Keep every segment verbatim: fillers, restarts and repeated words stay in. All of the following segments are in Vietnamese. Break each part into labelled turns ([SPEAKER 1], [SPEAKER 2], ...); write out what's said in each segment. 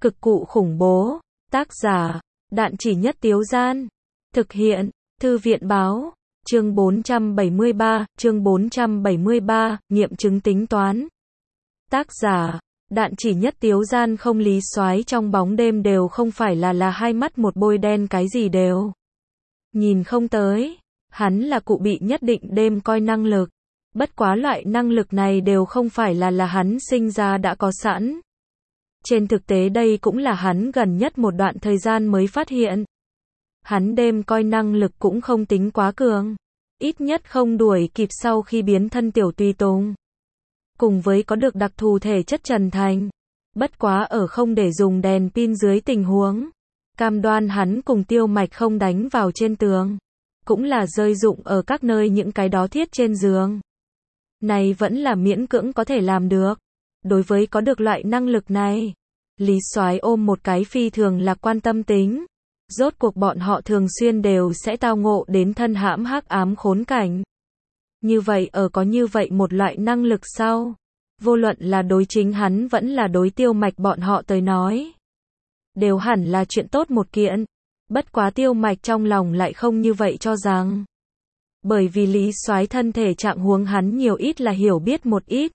[SPEAKER 1] Cực cụ khủng bố. Tác giả, Đạn Chỉ Nhất Tiếu Gian. Thực hiện, Thư viện Báo. Chương bốn trăm bảy mươi ba, chương bốn trăm bảy mươi ba, nghiệm chứng tính toán. Tác giả, Đạn Chỉ Nhất Tiếu Gian. Không, Lý Soái trong bóng đêm đều không phải là là hai mắt một bôi đen cái gì đều nhìn không tới. Hắn là cụ bị nhất định đêm coi năng lực. Bất quá loại năng lực này đều không phải là là hắn sinh ra đã có sẵn. Trên thực tế đây cũng là hắn gần nhất một đoạn thời gian mới phát hiện. Hắn đêm coi năng lực cũng không tính quá cường. Ít nhất không đuổi kịp sau khi biến thân tiểu tùy tùng. Cùng với có được đặc thù thể chất Trần Thành. Bất quá ở không để dùng đèn pin dưới tình huống. Cam đoan hắn cùng Tiêu Mạch không đánh vào trên tường. Cũng là rơi dụng ở các nơi những cái đó thiết trên giường. Này vẫn là miễn cưỡng có thể làm được. Đối với có được loại năng lực này, Lý Soái ôm một cái phi thường lạc quan tâm tính. Rốt cuộc bọn họ thường xuyên đều sẽ tao ngộ đến thân hãm hắc ám khốn cảnh. Như vậy ở có như vậy một loại năng lực sau, vô luận là đối chính hắn vẫn là đối Tiêu Mạch bọn họ tới nói, đều hẳn là chuyện tốt một kiện. Bất quá Tiêu Mạch trong lòng lại không như vậy cho rằng. Bởi vì Lý Soái thân thể trạng huống hắn nhiều ít là hiểu biết một ít.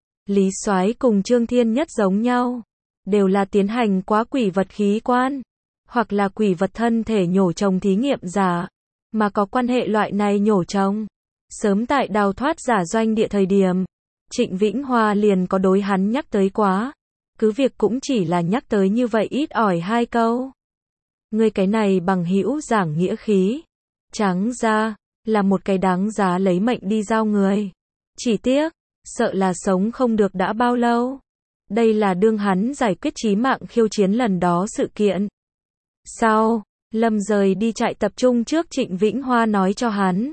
[SPEAKER 1] Lý Soái cùng Trương Thiên Nhất giống nhau, đều là tiến hành quá quỷ vật khí quan, hoặc là quỷ vật thân thể nhổ trồng thí nghiệm giả, mà có quan hệ loại này nhổ trồng. Sớm tại đào thoát giả doanh địa thời điểm, Trịnh Vĩnh Hoa liền có đối hắn nhắc tới quá, cứ việc cũng chỉ là nhắc tới như vậy ít ỏi hai câu. Ngươi cái này bằng hữu giảng nghĩa khí, trắng ra, là một cái đáng giá lấy mệnh đi giao người. Chỉ tiếc, sợ là sống không được đã bao lâu. Đây là đương hắn giải quyết chí mạng khiêu chiến lần đó sự kiện. Sau, Lâm rời đi trại tập trung trước Trịnh Vĩnh Hoa nói cho hắn.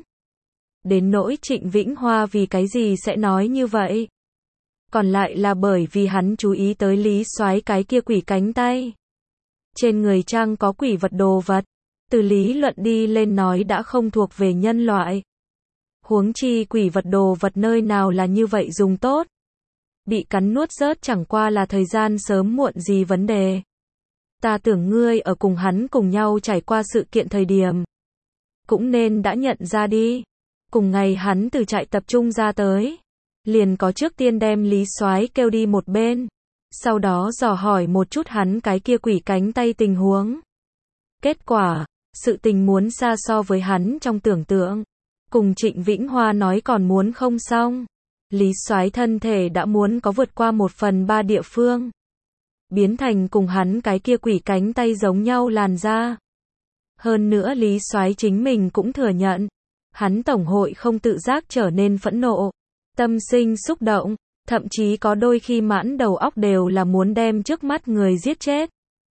[SPEAKER 1] Đến nỗi Trịnh Vĩnh Hoa vì cái gì sẽ nói như vậy? Còn lại là bởi vì hắn chú ý tới Lý Soái cái kia quỷ cánh tay. Trên người trang có quỷ vật đồ vật. Từ lý luận đi lên nói đã không thuộc về nhân loại. Huống chi quỷ vật đồ vật nơi nào là như vậy dùng tốt. Bị cắn nuốt rớt chẳng qua là thời gian sớm muộn gì vấn đề. Ta tưởng ngươi ở cùng hắn cùng nhau trải qua sự kiện thời điểm. Cũng nên đã nhận ra đi. Cùng ngày hắn từ trại tập trung ra tới. Liền có trước tiên đem Lý Soái kêu đi một bên. Sau đó dò hỏi một chút hắn cái kia quỷ cánh tay tình huống. Kết quả, sự tình muốn xa so với hắn trong tưởng tượng. Cùng Trịnh Vĩnh Hoa nói còn muốn không xong. Lý Soái thân thể đã muốn có vượt qua một phần ba địa phương. Biến thành cùng hắn cái kia quỷ cánh tay giống nhau làn da. Hơn nữa Lý Soái chính mình cũng thừa nhận. Hắn tổng hội không tự giác trở nên phẫn nộ. Tâm sinh xúc động. Thậm chí có đôi khi mãn đầu óc đều là muốn đem trước mắt người giết chết.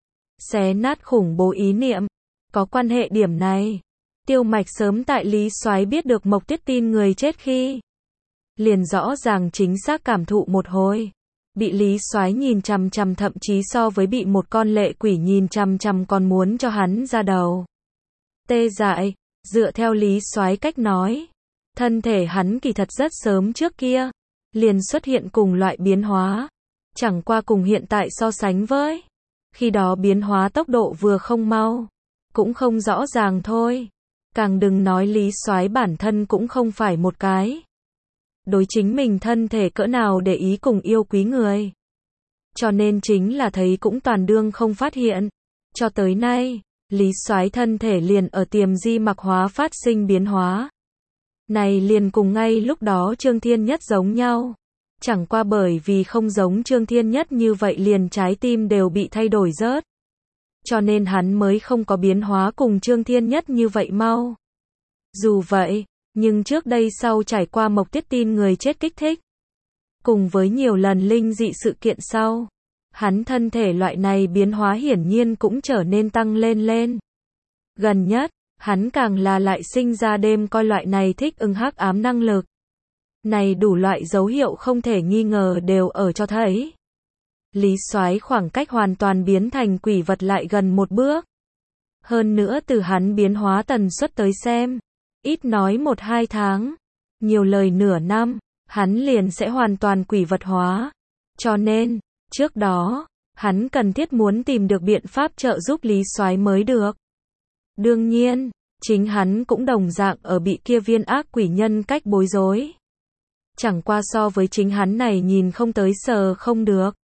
[SPEAKER 1] Xé nát khủng bố ý niệm. Có quan hệ điểm này. Tiêu Mạch sớm tại Lý Soái biết được Mộc Tuyết tin người chết khi. Liền rõ ràng chính xác cảm thụ một hồi. Bị Lý Soái nhìn chằm chằm thậm chí so với bị một con lệ quỷ nhìn chằm chằm còn muốn cho hắn ra đầu. Tê dại, dựa theo Lý Soái cách nói. Thân thể hắn kỳ thật rất sớm trước kia. Liền xuất hiện cùng loại biến hóa. Chẳng qua cùng hiện tại so sánh với. Khi đó biến hóa tốc độ vừa không mau. Cũng không rõ ràng thôi. Càng đừng nói Lý Soái bản thân cũng không phải một cái. Đối chính mình thân thể cỡ nào để ý cùng yêu quý người. Cho nên chính là thấy cũng toàn đương không phát hiện. Cho tới nay, Lý Soái thân thể liền ở tiềm di mặc hóa phát sinh biến hóa. Này liền cùng ngay lúc đó Trương Thiên Nhất giống nhau. Chẳng qua bởi vì không giống Trương Thiên Nhất như vậy liền trái tim đều bị thay đổi rớt. Cho nên hắn mới không có biến hóa cùng Trương Thiên Nhất như vậy mau. Dù vậy, nhưng trước đây sau trải qua Mộc Tuyết tin người chết kích thích. Cùng với nhiều lần linh dị sự kiện sau. Hắn thân thể loại này biến hóa hiển nhiên cũng trở nên tăng lên lên. Gần nhất, hắn càng là lại sinh ra đêm coi loại này thích ứng hắc ám năng lực. Này đủ loại dấu hiệu không thể nghi ngờ đều ở cho thấy. Lý Soái khoảng cách hoàn toàn biến thành quỷ vật lại gần một bước. Hơn nữa từ hắn biến hóa tần suất tới xem. Ít nói một hai tháng. Nhiều lời nửa năm. Hắn liền sẽ hoàn toàn quỷ vật hóa. Cho nên, trước đó, Hắn cần thiết muốn tìm được biện pháp trợ giúp Lý Soái mới được. Đương nhiên, chính hắn cũng đồng dạng ở bị kia viên ác quỷ nhân cách bối rối. Chẳng qua so với chính hắn này nhìn không tới sờ không được.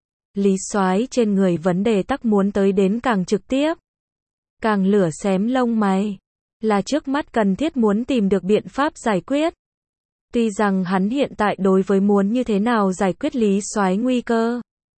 [SPEAKER 1] Lý Soái trên người vấn đề tắc muốn tới đến càng trực tiếp. Càng lửa xém lông mày. Là trước mắt cần thiết muốn tìm được biện pháp giải quyết. Tuy rằng hắn hiện tại đối với muốn như thế nào giải quyết Lý Soái nguy cơ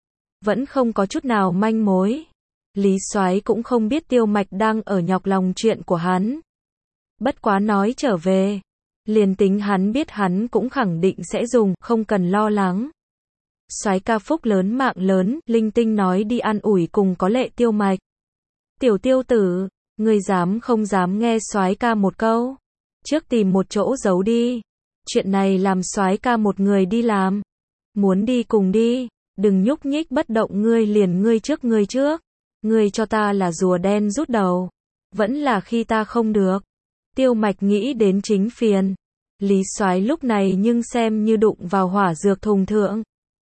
[SPEAKER 1] vẫn không có chút nào manh mối. Lý Soái cũng không biết Tiêu Mạch đang ở nhọc lòng chuyện của hắn. Bất quá nói trở về, liền tính hắn biết hắn cũng khẳng định sẽ dùng, không cần lo lắng. Soái ca phúc lớn mạng lớn, linh tinh nói đi an ủi cùng có lệ Tiêu Mạch. Tiểu Tiêu tử, ngươi dám không dám nghe soái ca một câu? Trước tìm một chỗ giấu đi. Chuyện này làm soái ca một người đi làm. Muốn đi cùng đi, đừng nhúc nhích bất động ngươi liền ngươi trước ngươi trước. Ngươi cho ta là rùa đen rút đầu. Vẫn là khi ta không được. Tiêu Mạch nghĩ đến chính phiền. Lý Soái lúc này nhưng xem như đụng vào hỏa dược thùng thượng.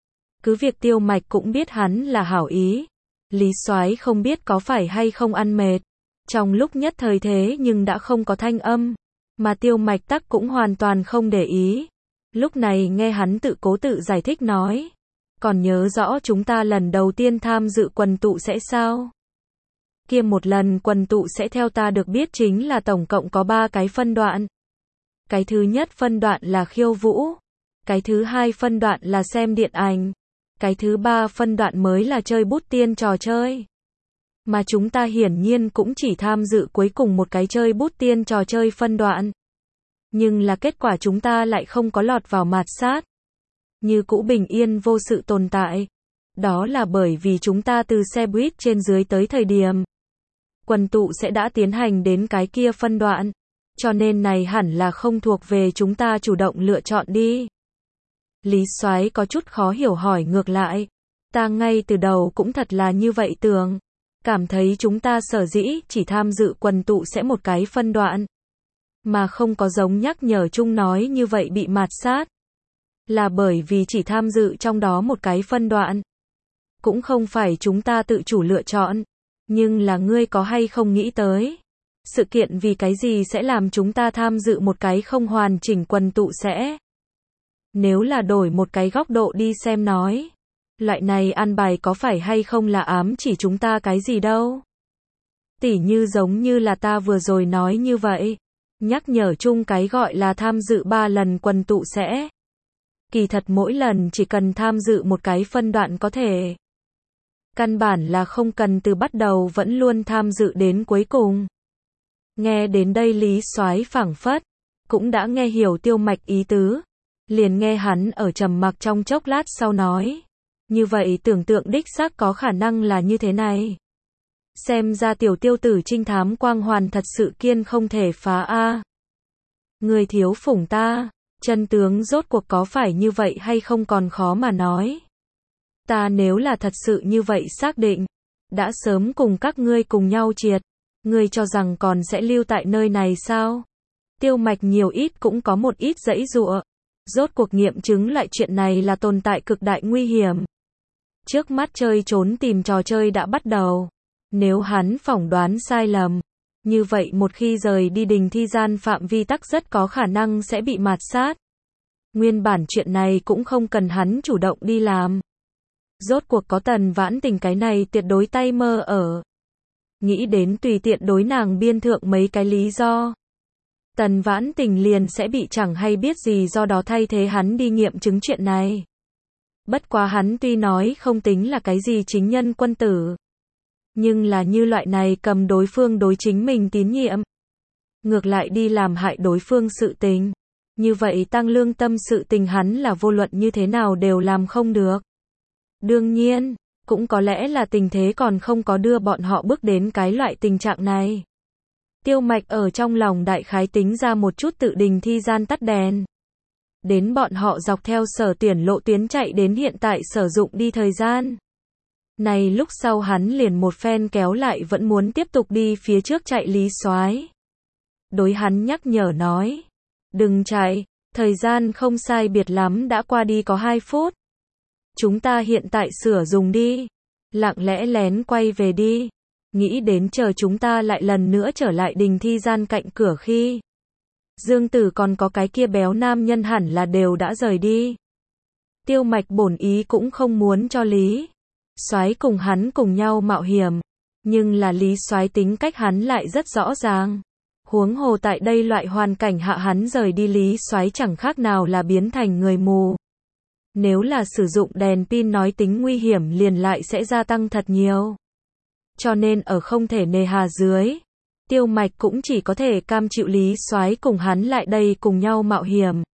[SPEAKER 1] Cứ việc Tiêu Mạch cũng biết hắn là hảo ý. Lý Soái không biết có phải hay không ăn mệt. Trong lúc nhất thời thế nhưng đã không có thanh âm. Mà Tiêu Mạch tắc cũng hoàn toàn không để ý. Lúc này nghe hắn tự cố tự giải thích nói. Còn nhớ rõ chúng ta lần đầu tiên tham dự quần tụ sẽ sao? Kia một lần quần tụ sẽ theo ta được biết chính là tổng cộng có ba cái phân đoạn. Cái thứ nhất phân đoạn là khiêu vũ. Cái thứ hai phân đoạn là xem điện ảnh. Cái thứ ba phân đoạn mới là chơi bút tiên trò chơi. Mà chúng ta hiển nhiên cũng chỉ tham dự cuối cùng một cái chơi bút tiên trò chơi phân đoạn. Nhưng là kết quả chúng ta lại không có lọt vào mạt sát. Như cũ bình yên vô sự tồn tại. Đó là bởi vì chúng ta từ xe buýt trên dưới tới thời điểm. Quần tụ sẽ đã tiến hành đến cái kia phân đoạn. Cho nên này hẳn là không thuộc về chúng ta chủ động lựa chọn đi. Lý Soái có chút khó hiểu hỏi ngược lại. Ta ngay từ đầu cũng thật là như vậy tưởng. Cảm thấy chúng ta sở dĩ chỉ tham dự quần tụ sẽ một cái phân đoạn. Mà không có giống nhắc nhở chung nói như vậy bị mạt sát. Là bởi vì chỉ tham dự trong đó một cái phân đoạn. Cũng không phải chúng ta tự chủ lựa chọn. Nhưng là ngươi có hay không nghĩ tới. Sự kiện vì cái gì sẽ làm chúng ta tham dự một cái không hoàn chỉnh quần tụ sẽ. Nếu là đổi một cái góc độ đi xem nói. Loại này an bài có phải hay không là ám chỉ chúng ta cái gì đâu. Tỉ như giống như là ta vừa rồi nói như vậy. Nhắc nhở chung cái gọi là tham dự ba lần quần tụ sẽ. Kỳ thật mỗi lần chỉ cần tham dự một cái phân đoạn có thể. Căn bản là không cần từ bắt đầu vẫn luôn tham dự đến cuối cùng. Nghe đến đây Lý Soái phảng phất. Cũng đã nghe hiểu Tiêu Mạch ý tứ. Liền nghe hắn ở trầm mặc trong chốc lát sau nói. Như vậy tưởng tượng đích xác có khả năng là như thế này. Xem ra tiểu tiêu tử trinh thám quang hoàn thật sự kiên không thể phá a. Người thiếu phủng ta, chân tướng rốt cuộc có phải như vậy hay không còn khó mà nói. Ta nếu là thật sự như vậy xác định, đã sớm cùng các ngươi cùng nhau triệt, ngươi cho rằng còn sẽ lưu tại nơi này sao? Tiêu Mạch nhiều ít cũng có một ít giãy giụa. Rốt cuộc nghiệm chứng lại chuyện này là tồn tại cực đại nguy hiểm. Trước mắt chơi trốn tìm trò chơi đã bắt đầu. Nếu hắn phỏng đoán sai lầm, như vậy một khi rời đi đình thi gian phạm vi tắc rất có khả năng sẽ bị mạt sát. Nguyên bản chuyện này cũng không cần hắn chủ động đi làm. Rốt cuộc có Tần Vãn Tình cái này tuyệt đối tay mơ ở. Nghĩ đến tùy tiện đối nàng biên thượng mấy cái lý do. Tần Vãn Tình liền sẽ bị chẳng hay biết gì do đó thay thế hắn đi nghiệm chứng chuyện này. Bất quá hắn tuy nói không tính là cái gì chính nhân quân tử. Nhưng là như loại này cầm đối phương đối chính mình tín nhiệm. Ngược lại đi làm hại đối phương sự tình. Như vậy tăng lương tâm sự tình hắn là vô luận như thế nào đều làm không được. Đương nhiên, cũng có lẽ là tình thế còn không có đưa bọn họ bước đến cái loại tình trạng này. Tiêu Mạch ở trong lòng đại khái tính ra một chút tự đình thi gian tắt đèn. Đến bọn họ dọc theo sở tuyển lộ tuyến chạy đến hiện tại sử dụng đi thời gian. Này lúc sau hắn liền một phen kéo lại vẫn muốn tiếp tục đi phía trước chạy Lý Soái. Đối hắn nhắc nhở nói. Đừng chạy, thời gian không sai biệt lắm đã qua đi có hai phút. Chúng ta hiện tại sửa dùng đi. lặng lẽ lén quay về đi. Nghĩ đến chờ chúng ta lại lần nữa trở lại đình thi gian cạnh cửa khi Dương Tử còn có cái kia béo nam nhân hẳn là đều đã rời đi. Tiêu Mạch bổn ý cũng không muốn cho Lý Soái cùng hắn cùng nhau mạo hiểm, nhưng là Lý Soái tính cách hắn lại rất rõ ràng. Huống hồ tại đây loại hoàn cảnh hạ hắn rời đi Lý Soái chẳng khác nào là biến thành người mù. Nếu là sử dụng đèn pin nói tính nguy hiểm liền lại sẽ gia tăng thật nhiều. Cho nên ở không thể nề hà dưới, Tiêu Mạch cũng chỉ có thể cam chịu Lý Soái cùng hắn lại đây cùng nhau mạo hiểm.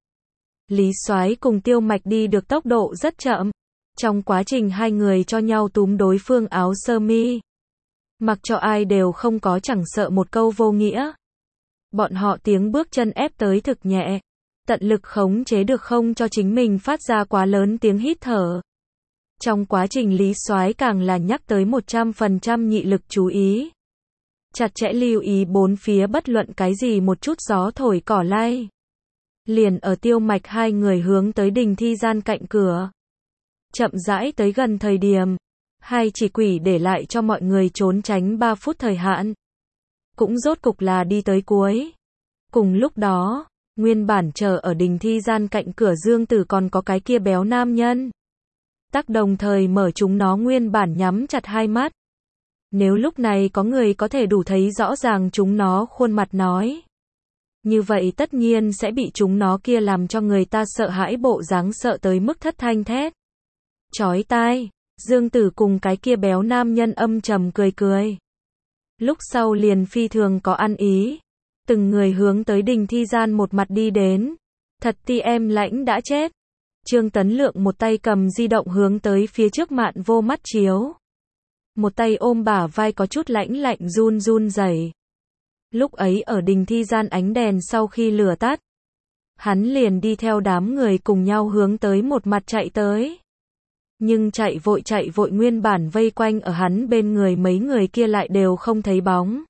[SPEAKER 1] Lý Soái cùng Tiêu Mạch đi được tốc độ rất chậm. Trong quá trình hai người cho nhau túm đối phương áo sơ mi, mặc cho ai đều không có chẳng sợ một câu vô nghĩa. Bọn họ tiếng bước chân ép tới thực nhẹ, tận lực khống chế được không cho chính mình phát ra quá lớn tiếng hít thở. Trong quá trình Lý Soái càng là nhắc tới một trăm phần trăm nhị lực chú ý. Chặt chẽ lưu ý bốn phía bất luận cái gì một chút gió thổi cỏ lay. Liền ở Tiêu Mạch hai người hướng tới đình thi gian cạnh cửa. Chậm rãi tới gần thời điểm, hai chỉ quỷ để lại cho mọi người trốn tránh ba phút thời hạn. Cũng rốt cục là đi tới cuối. Cùng lúc đó, nguyên bản chờ ở đình thi gian cạnh cửa Dương Tử còn có cái kia béo nam nhân. Tắc đồng thời mở chúng nó nguyên bản nhắm chặt hai mắt. Nếu lúc này có người có thể đủ thấy rõ ràng chúng nó khuôn mặt nói, như vậy tất nhiên sẽ bị chúng nó kia làm cho người ta sợ hãi bộ dáng sợ tới mức thất thanh thét. Chói tai, Dương Tử cùng cái kia béo nam nhân âm trầm cười cười. Lúc sau liền phi thường có ăn ý. Từng người hướng tới đình thi gian một mặt đi đến. Thật ti em lãnh đã chết. Trương Tấn Lượng một tay cầm di động hướng tới phía trước Mạn Vô mắt chiếu. Một tay ôm bả vai có chút lãnh lạnh run run rẩy. Lúc ấy ở đình thi gian ánh đèn sau khi lửa tắt, hắn liền đi theo đám người cùng nhau hướng tới một mặt chạy tới. Nhưng chạy vội chạy vội nguyên bản vây quanh ở hắn bên người mấy người kia lại đều không thấy bóng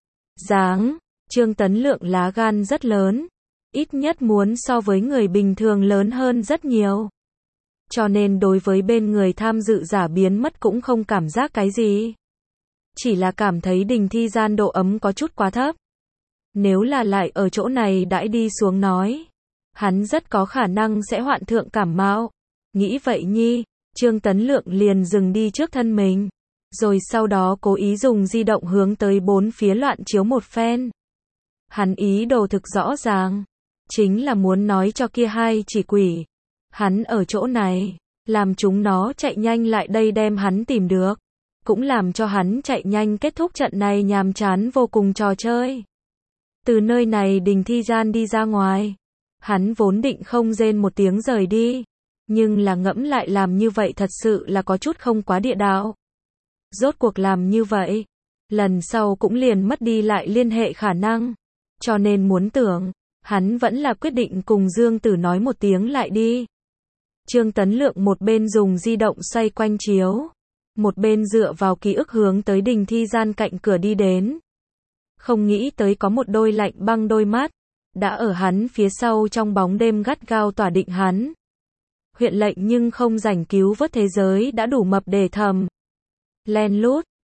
[SPEAKER 1] dáng. Trương Tấn Lượng lá gan rất lớn, ít nhất muốn so với người bình thường lớn hơn rất nhiều. Cho nên đối với bên người tham dự giả biến mất cũng không cảm giác cái gì. Chỉ là cảm thấy đình thi gian độ ấm có chút quá thấp. Nếu là lại ở chỗ này đãi đi xuống nói, hắn rất có khả năng sẽ hoạn thượng cảm mạo. Nghĩ vậy nhi, Trương Tấn Lượng liền dừng đi trước thân mình, rồi sau đó cố ý dùng di động hướng tới bốn phía loạn chiếu một phen. Hắn ý đồ thực rõ ràng, chính là muốn nói cho kia hai chỉ quỷ, hắn ở chỗ này, làm chúng nó chạy nhanh lại đây đem hắn tìm được, cũng làm cho hắn chạy nhanh kết thúc trận này nhàm chán vô cùng trò chơi. Từ nơi này đình thi gian đi ra ngoài, hắn vốn định không rên một tiếng rời đi, nhưng là ngẫm lại làm như vậy thật sự là có chút không quá địa đạo. Rốt cuộc làm như vậy, lần sau cũng liền mất đi lại liên hệ khả năng, cho nên muốn tưởng, hắn vẫn là quyết định cùng Dương Tử nói một tiếng lại đi. Trương Tấn Lượng một bên dùng di động xoay quanh chiếu, một bên dựa vào ký ức hướng tới đình thi gian cạnh cửa đi đến. Không nghĩ tới có một đôi lạnh băng đôi mắt, đã ở hắn phía sau trong bóng đêm gắt gao tỏa định hắn. Huyện lệnh nhưng không rảnh cứu vớt thế giới đã đủ mập để thầm. Len lút,